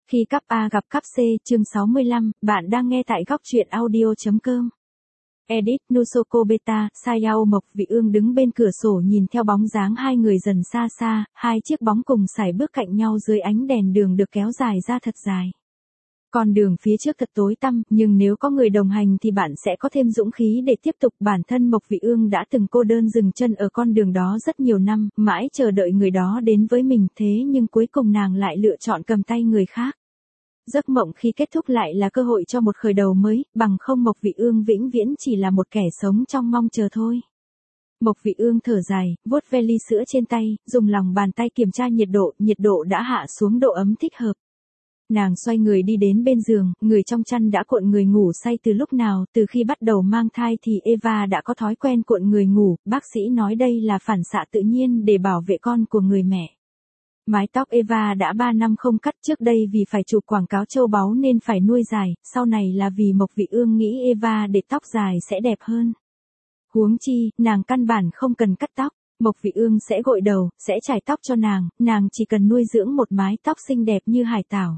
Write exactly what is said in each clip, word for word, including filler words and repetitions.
Khi cấp A gặp cấp C, chương sáu mươi lăm, bạn đang nghe tại góc truyện audio.com. Edit, Nusoko Beta, Sayao Mộc Vị Ương đứng bên cửa sổ nhìn theo bóng dáng hai người dần xa xa, hai chiếc bóng cùng sải bước cạnh nhau dưới ánh đèn đường được kéo dài ra thật dài. Con đường phía trước thật tối tăm, nhưng nếu có người đồng hành thì bạn sẽ có thêm dũng khí để tiếp tục. Bản thân Mộc Vị Ương đã từng cô đơn dừng chân ở con đường đó rất nhiều năm, mãi chờ đợi người đó đến với mình, thế nhưng cuối cùng nàng lại lựa chọn cầm tay người khác. Giấc mộng khi kết thúc lại là cơ hội cho một khởi đầu mới, bằng không Mộc Vị Ương vĩnh viễn chỉ là một kẻ sống trong mong chờ thôi. Mộc Vị Ương thở dài, vuốt ve ly sữa trên tay, dùng lòng bàn tay kiểm tra nhiệt độ, nhiệt độ đã hạ xuống độ ấm thích hợp. Nàng xoay người đi đến bên giường, người trong chăn đã cuộn người ngủ say từ lúc nào, từ khi bắt đầu mang thai thì Eva đã có thói quen cuộn người ngủ, bác sĩ nói đây là phản xạ tự nhiên để bảo vệ con của người mẹ. Mái tóc Eva đã ba năm không cắt, trước đây vì phải chụp quảng cáo châu báu nên phải nuôi dài, sau này là vì Mộc Vị Ương nghĩ Eva để tóc dài sẽ đẹp hơn. Huống chi, nàng căn bản không cần cắt tóc, Mộc Vị Ương sẽ gội đầu, sẽ chải tóc cho nàng, nàng chỉ cần nuôi dưỡng một mái tóc xinh đẹp như hải tảo.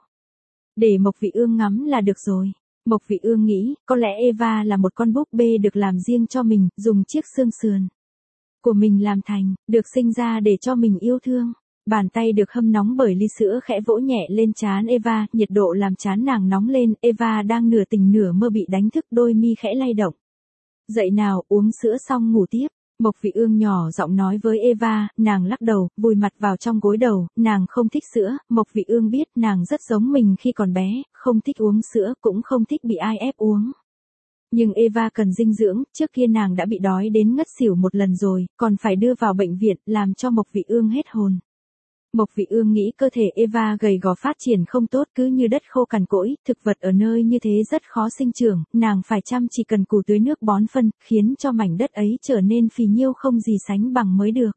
Để Mộc Vị Ương ngắm là được rồi. Mộc Vị Ương nghĩ, có lẽ Eva là một con búp bê được làm riêng cho mình, dùng chiếc xương sườn của mình làm thành, được sinh ra để cho mình yêu thương. Bàn tay được hâm nóng bởi ly sữa khẽ vỗ nhẹ lên trán Eva, nhiệt độ làm trán nàng nóng lên, Eva đang nửa tỉnh nửa mơ bị đánh thức, đôi mi khẽ lay động. Dậy nào, uống sữa xong ngủ tiếp. Mộc Vị Ương nhỏ giọng nói với Eva, nàng lắc đầu, vùi mặt vào trong gối đầu, nàng không thích sữa. Mộc Vị Ương biết nàng rất giống mình khi còn bé, không thích uống sữa, cũng không thích bị ai ép uống. Nhưng Eva cần dinh dưỡng, trước kia nàng đã bị đói đến ngất xỉu một lần rồi, còn phải đưa vào bệnh viện, làm cho Mộc Vị Ương hết hồn. Mộc Vị Ương nghĩ cơ thể Eva gầy gò phát triển không tốt, cứ như đất khô cằn cỗi, thực vật ở nơi như thế rất khó sinh trưởng, nàng phải chăm chỉ cần cù tưới nước bón phân, khiến cho mảnh đất ấy trở nên phì nhiêu không gì sánh bằng mới được.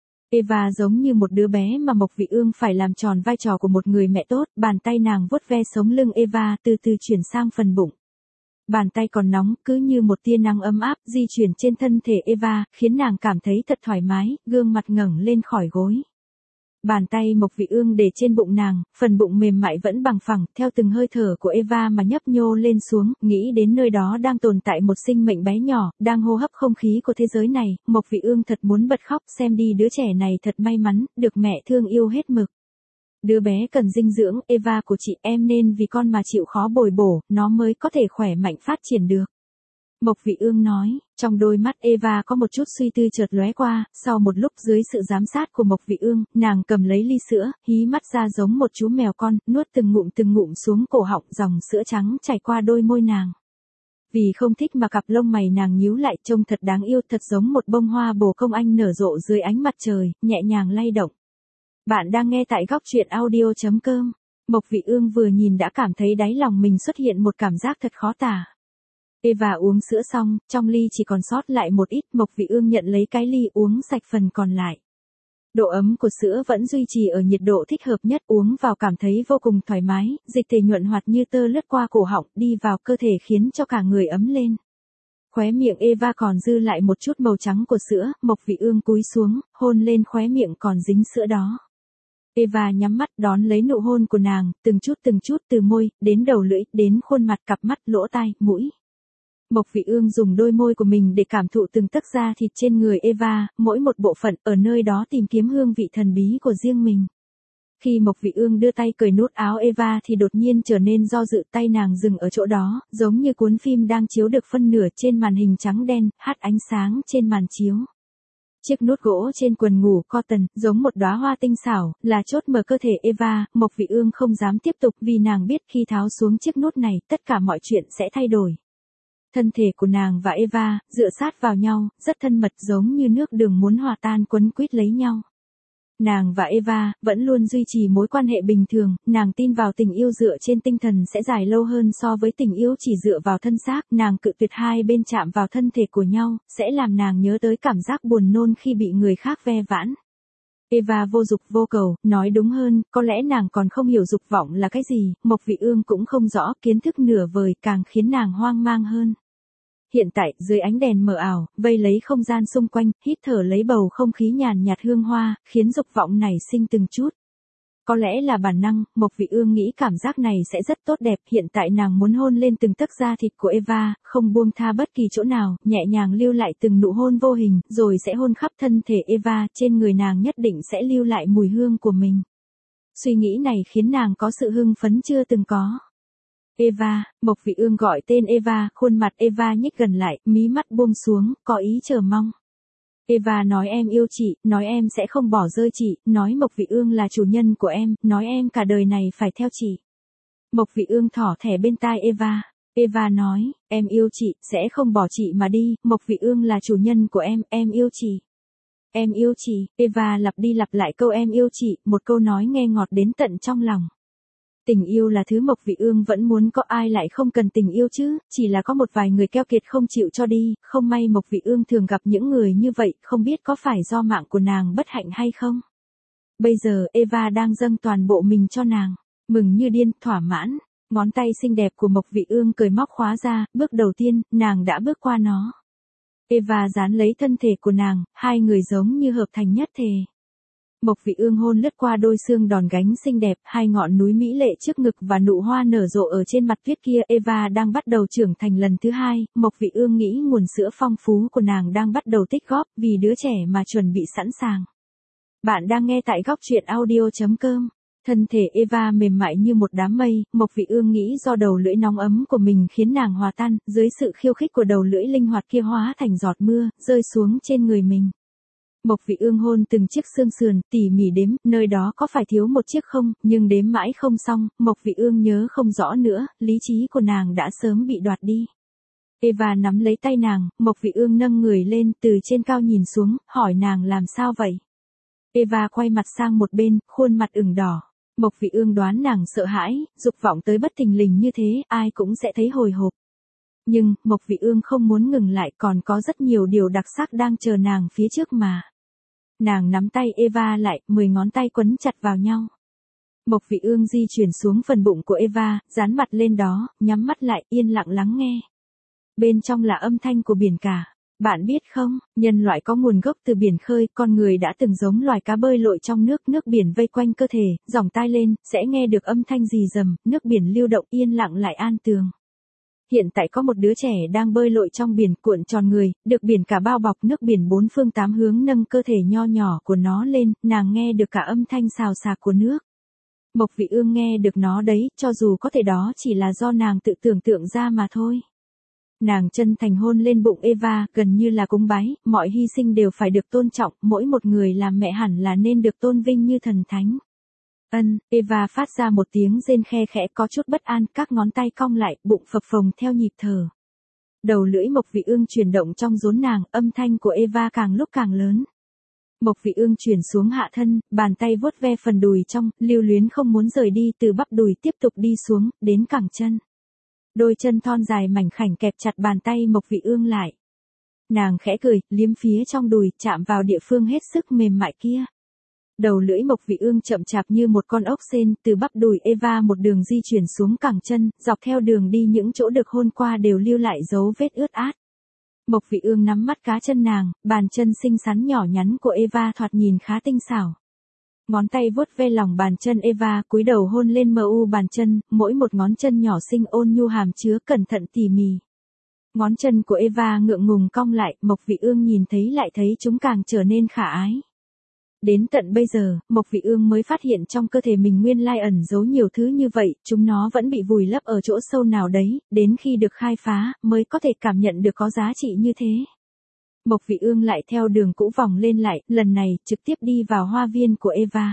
Eva giống như một đứa bé mà Mộc Vị Ương phải làm tròn vai trò của một người mẹ tốt, bàn tay nàng vuốt ve sống lưng Eva, từ từ chuyển sang phần bụng. Bàn tay còn nóng, cứ như một tia nắng ấm áp, di chuyển trên thân thể Eva, khiến nàng cảm thấy thật thoải mái, gương mặt ngẩng lên khỏi gối. Bàn tay Mộc Vị Ương để trên bụng nàng, phần bụng mềm mại vẫn bằng phẳng, theo từng hơi thở của Eva mà nhấp nhô lên xuống, nghĩ đến nơi đó đang tồn tại một sinh mệnh bé nhỏ, đang hô hấp không khí của thế giới này, Mộc Vị Ương thật muốn bật khóc, xem đi đứa trẻ này thật may mắn, được mẹ thương yêu hết mực. Đứa bé cần dinh dưỡng, Eva của chị em nên vì con mà chịu khó bồi bổ, nó mới có thể khỏe mạnh phát triển được. Mộc Vị Ương nói, trong đôi mắt Eva có một chút suy tư chợt lóe qua, sau một lúc dưới sự giám sát của Mộc Vị Ương, nàng cầm lấy ly sữa, hí mắt ra giống một chú mèo con, nuốt từng ngụm từng ngụm xuống cổ họng, dòng sữa trắng chảy qua đôi môi nàng. Vì không thích mà cặp lông mày nàng nhíu lại, trông thật đáng yêu, thật giống một bông hoa bồ công anh nở rộ dưới ánh mặt trời, nhẹ nhàng lay động. Bạn đang nghe tại góc truyện audio.com. Mộc Vị Ương vừa nhìn đã cảm thấy đáy lòng mình xuất hiện một cảm giác thật khó tả. Eva uống sữa xong, trong ly chỉ còn sót lại một ít, Mộc Vị Ương nhận lấy cái ly uống sạch phần còn lại. Độ ấm của sữa vẫn duy trì ở nhiệt độ thích hợp nhất, uống vào cảm thấy vô cùng thoải mái, dịch thể nhuận hoạt như tơ lướt qua cổ họng, đi vào cơ thể khiến cho cả người ấm lên. Khóe miệng Eva còn dư lại một chút màu trắng của sữa, Mộc Vị Ương cúi xuống, hôn lên khóe miệng còn dính sữa đó. Eva nhắm mắt đón lấy nụ hôn của nàng, từng chút từng chút từ môi, đến đầu lưỡi, đến khuôn mặt, cặp mắt, lỗ tai, mũi. Mộc Vị Ương dùng đôi môi của mình để cảm thụ từng tấc da thịt trên người Eva, mỗi một bộ phận ở nơi đó tìm kiếm hương vị thần bí của riêng mình. Khi Mộc Vị Ương đưa tay cởi nút áo Eva thì đột nhiên trở nên do dự, tay nàng dừng ở chỗ đó, giống như cuốn phim đang chiếu được phân nửa trên màn hình trắng đen, hắt ánh sáng trên màn chiếu. Chiếc nút gỗ trên quần ngủ cotton, giống một đóa hoa tinh xảo, là chốt mở cơ thể Eva, Mộc Vị Ương không dám tiếp tục vì nàng biết khi tháo xuống chiếc nút này, tất cả mọi chuyện sẽ thay đổi. Thân thể của nàng và Eva, dựa sát vào nhau, rất thân mật giống như nước đường muốn hòa tan quấn quýt lấy nhau. Nàng và Eva, vẫn luôn duy trì mối quan hệ bình thường, nàng tin vào tình yêu dựa trên tinh thần sẽ dài lâu hơn so với tình yêu chỉ dựa vào thân xác, nàng cự tuyệt hai bên chạm vào thân thể của nhau, sẽ làm nàng nhớ tới cảm giác buồn nôn khi bị người khác ve vãn. Eva vô dục vô cầu, nói đúng hơn, có lẽ nàng còn không hiểu dục vọng là cái gì, Mộc Vị Ương cũng không rõ, kiến thức nửa vời càng khiến nàng hoang mang hơn. Hiện tại, dưới ánh đèn mờ ảo, vây lấy không gian xung quanh, hít thở lấy bầu không khí nhàn nhạt hương hoa, khiến dục vọng nảy sinh từng chút. Có lẽ là bản năng, Mộc Vị Ương nghĩ cảm giác này sẽ rất tốt đẹp, hiện tại nàng muốn hôn lên từng tấc da thịt của Eva, không buông tha bất kỳ chỗ nào, nhẹ nhàng lưu lại từng nụ hôn vô hình, rồi sẽ hôn khắp thân thể Eva, trên người nàng nhất định sẽ lưu lại mùi hương của mình. Suy nghĩ này khiến nàng có sự hưng phấn chưa từng có. Eva, Mộc Vị Ương gọi tên Eva, khuôn mặt Eva nhích gần lại, mí mắt buông xuống, có ý chờ mong. Eva nói em yêu chị, nói em sẽ không bỏ rơi chị, nói Mộc Vị Ương là chủ nhân của em, nói em cả đời này phải theo chị. Mộc Vị Ương thỏ thẻ bên tai Eva. Eva nói, em yêu chị, sẽ không bỏ chị mà đi, Mộc Vị Ương là chủ nhân của em, em yêu chị. Em yêu chị, Eva lặp đi lặp lại câu em yêu chị, một câu nói nghe ngọt đến tận trong lòng. Tình yêu là thứ Mộc Vị Ương vẫn muốn có, ai lại không cần tình yêu chứ, chỉ là có một vài người keo kiệt không chịu cho đi, không may Mộc Vị Ương thường gặp những người như vậy, không biết có phải do mạng của nàng bất hạnh hay không. Bây giờ Eva đang dâng toàn bộ mình cho nàng, mừng như điên, thỏa mãn, ngón tay xinh đẹp của Mộc Vị Ương cởi móc khóa ra, bước đầu tiên, nàng đã bước qua nó. Eva dán lấy thân thể của nàng, hai người giống như hợp thành nhất thể. Mộc Vị Ương hôn lướt qua đôi xương đòn gánh xinh đẹp, hai ngọn núi mỹ lệ trước ngực và nụ hoa nở rộ ở trên mặt tuyết kia. Eva đang bắt đầu trưởng thành lần thứ hai, Mộc Vị Ương nghĩ nguồn sữa phong phú của nàng đang bắt đầu tích góp, vì đứa trẻ mà chuẩn bị sẵn sàng. Bạn đang nghe tại góc truyện audio chấm com. Thân thể Eva mềm mại như một đám mây, Mộc Vị Ương nghĩ do đầu lưỡi nóng ấm của mình khiến nàng hòa tan, dưới sự khiêu khích của đầu lưỡi linh hoạt kia hóa thành giọt mưa, rơi xuống trên người mình. Mộc Vị Ương hôn từng chiếc xương sườn, tỉ mỉ đếm, nơi đó có phải thiếu một chiếc không, nhưng đếm mãi không xong, Mộc Vị Ương nhớ không rõ nữa, lý trí của nàng đã sớm bị đoạt đi. Eva nắm lấy tay nàng, Mộc Vị Ương nâng người lên, từ trên cao nhìn xuống, hỏi nàng làm sao vậy. Eva quay mặt sang một bên, khuôn mặt ửng đỏ. Mộc Vị Ương đoán nàng sợ hãi, dục vọng tới bất thình lình như thế, ai cũng sẽ thấy hồi hộp. Nhưng, Mộc Vị Ương không muốn ngừng lại, còn có rất nhiều điều đặc sắc đang chờ nàng phía trước mà. Nàng nắm tay Eva lại, mười ngón tay quấn chặt vào nhau. Mộc Vị Ương di chuyển xuống phần bụng của Eva, dán mặt lên đó, nhắm mắt lại, yên lặng lắng nghe. Bên trong là âm thanh của biển cả. Bạn biết không, nhân loại có nguồn gốc từ biển khơi, con người đã từng giống loài cá bơi lội trong nước, nước biển vây quanh cơ thể, dòng tai lên, sẽ nghe được âm thanh rì rầm, nước biển lưu động yên lặng lại an tường. Hiện tại có một đứa trẻ đang bơi lội trong biển, cuộn tròn người, được biển cả bao bọc, nước biển bốn phương tám hướng nâng cơ thể nho nhỏ của nó lên, nàng nghe được cả âm thanh xào xạc của nước. Mộc Vị Ương nghe được nó đấy, cho dù có thể đó chỉ là do nàng tự tưởng tượng ra mà thôi. Nàng chân thành hôn lên bụng Eva, gần như là cúng bái, mọi hy sinh đều phải được tôn trọng, mỗi một người làm mẹ hẳn là nên được tôn vinh như thần thánh. Ân, Eva phát ra một tiếng rên khe khẽ có chút bất an, các ngón tay cong lại, bụng phập phồng theo nhịp thở. Đầu lưỡi Mộc Vị Ương chuyển động trong rốn nàng, âm thanh của Eva càng lúc càng lớn. Mộc Vị Ương chuyển xuống hạ thân, bàn tay vuốt ve phần đùi trong, lưu luyến không muốn rời đi, từ bắp đùi tiếp tục đi xuống, đến cẳng chân. Đôi chân thon dài mảnh khảnh kẹp chặt bàn tay Mộc Vị Ương lại. Nàng khẽ cười, liếm phía trong đùi, chạm vào địa phương hết sức mềm mại kia. Đầu lưỡi Mộc Vị Ương chậm chạp như một con ốc sên, từ bắp đùi Eva một đường di chuyển xuống cẳng chân, dọc theo đường đi những chỗ được hôn qua đều lưu lại dấu vết ướt át. Mộc Vị Ương nắm mắt cá chân nàng, bàn chân xinh xắn nhỏ nhắn của Eva thoạt nhìn khá tinh xảo. Ngón tay vuốt ve lòng bàn chân Eva, cúi đầu hôn lên mờ u bàn chân, mỗi một ngón chân nhỏ xinh ôn nhu hàm chứa cẩn thận tỉ mỉ. Ngón chân của Eva ngượng ngùng cong lại, Mộc Vị Ương nhìn thấy lại thấy chúng càng trở nên khả ái. Đến tận bây giờ, Mộc Vị Ương mới phát hiện trong cơ thể mình nguyên lai ẩn giấu nhiều thứ như vậy, chúng nó vẫn bị vùi lấp ở chỗ sâu nào đấy, đến khi được khai phá, mới có thể cảm nhận được có giá trị như thế. Mộc Vị Ương lại theo đường cũ vòng lên lại, lần này, trực tiếp đi vào hoa viên của Eva.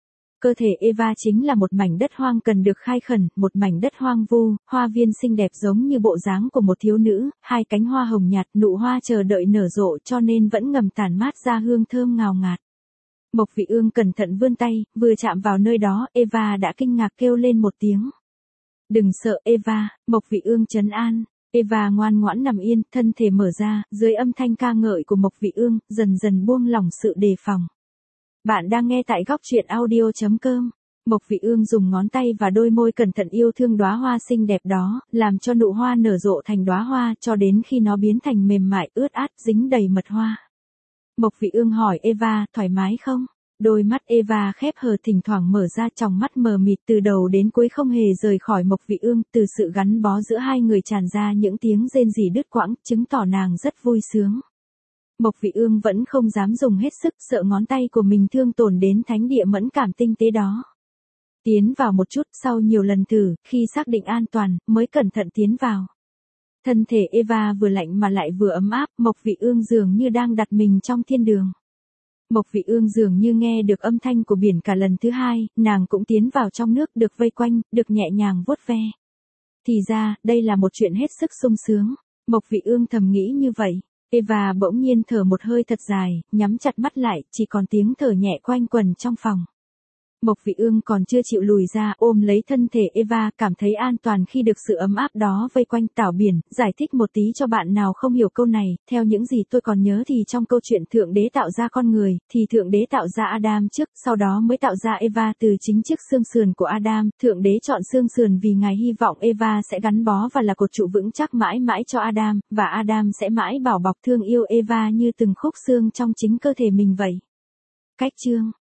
Cơ thể Eva chính là một mảnh đất hoang cần được khai khẩn, một mảnh đất hoang vu, hoa viên xinh đẹp giống như bộ dáng của một thiếu nữ, hai cánh hoa hồng nhạt, nụ hoa chờ đợi nở rộ cho nên vẫn ngầm tản mát ra hương thơm ngào ngạt. Mộc Vị Ương cẩn thận vươn tay, vừa chạm vào nơi đó, Eva đã kinh ngạc kêu lên một tiếng. Đừng sợ Eva, Mộc Vị Ương trấn an. Eva ngoan ngoãn nằm yên, thân thể mở ra, dưới âm thanh ca ngợi của Mộc Vị Ương, dần dần buông lỏng sự đề phòng. Bạn đang nghe tại góc truyện audio chấm com. Mộc Vị Ương dùng ngón tay và đôi môi cẩn thận yêu thương đóa hoa xinh đẹp đó, làm cho nụ hoa nở rộ thành đóa hoa cho đến khi nó biến thành mềm mại, ướt át, dính đầy mật hoa. Mộc Vị Ương hỏi Eva, thoải mái không? Đôi mắt Eva khép hờ thỉnh thoảng mở ra, tròng mắt mờ mịt từ đầu đến cuối không hề rời khỏi Mộc Vị Ương, từ sự gắn bó giữa hai người tràn ra những tiếng rên rỉ đứt quãng, chứng tỏ nàng rất vui sướng. Mộc Vị Ương vẫn không dám dùng hết sức, sợ ngón tay của mình thương tổn đến thánh địa mẫn cảm tinh tế đó. Tiến vào một chút, sau nhiều lần thử, khi xác định an toàn, mới cẩn thận tiến vào. Thân thể Eva vừa lạnh mà lại vừa ấm áp, Mộc Vị Ương dường như đang đặt mình trong thiên đường. Mộc Vị Ương dường như nghe được âm thanh của biển cả lần thứ hai, nàng cũng tiến vào trong nước, được vây quanh, được nhẹ nhàng vuốt ve. Thì ra, đây là một chuyện hết sức sung sướng. Mộc Vị Ương thầm nghĩ như vậy. Eva bỗng nhiên thở một hơi thật dài, nhắm chặt mắt lại, chỉ còn tiếng thở nhẹ quanh quẩn trong phòng. Mộc Vị Ương còn chưa chịu lùi ra, ôm lấy thân thể Eva, cảm thấy an toàn khi được sự ấm áp đó vây quanh. Tảo Biển, giải thích một tí cho bạn nào không hiểu câu này, theo những gì tôi còn nhớ thì trong câu chuyện Thượng Đế tạo ra con người, thì Thượng Đế tạo ra Adam trước, sau đó mới tạo ra Eva từ chính chiếc xương sườn của Adam. Thượng Đế chọn xương sườn vì Ngài hy vọng Eva sẽ gắn bó và là cột trụ vững chắc mãi mãi cho Adam, và Adam sẽ mãi bảo bọc thương yêu Eva như từng khúc xương trong chính cơ thể mình vậy. Cách chương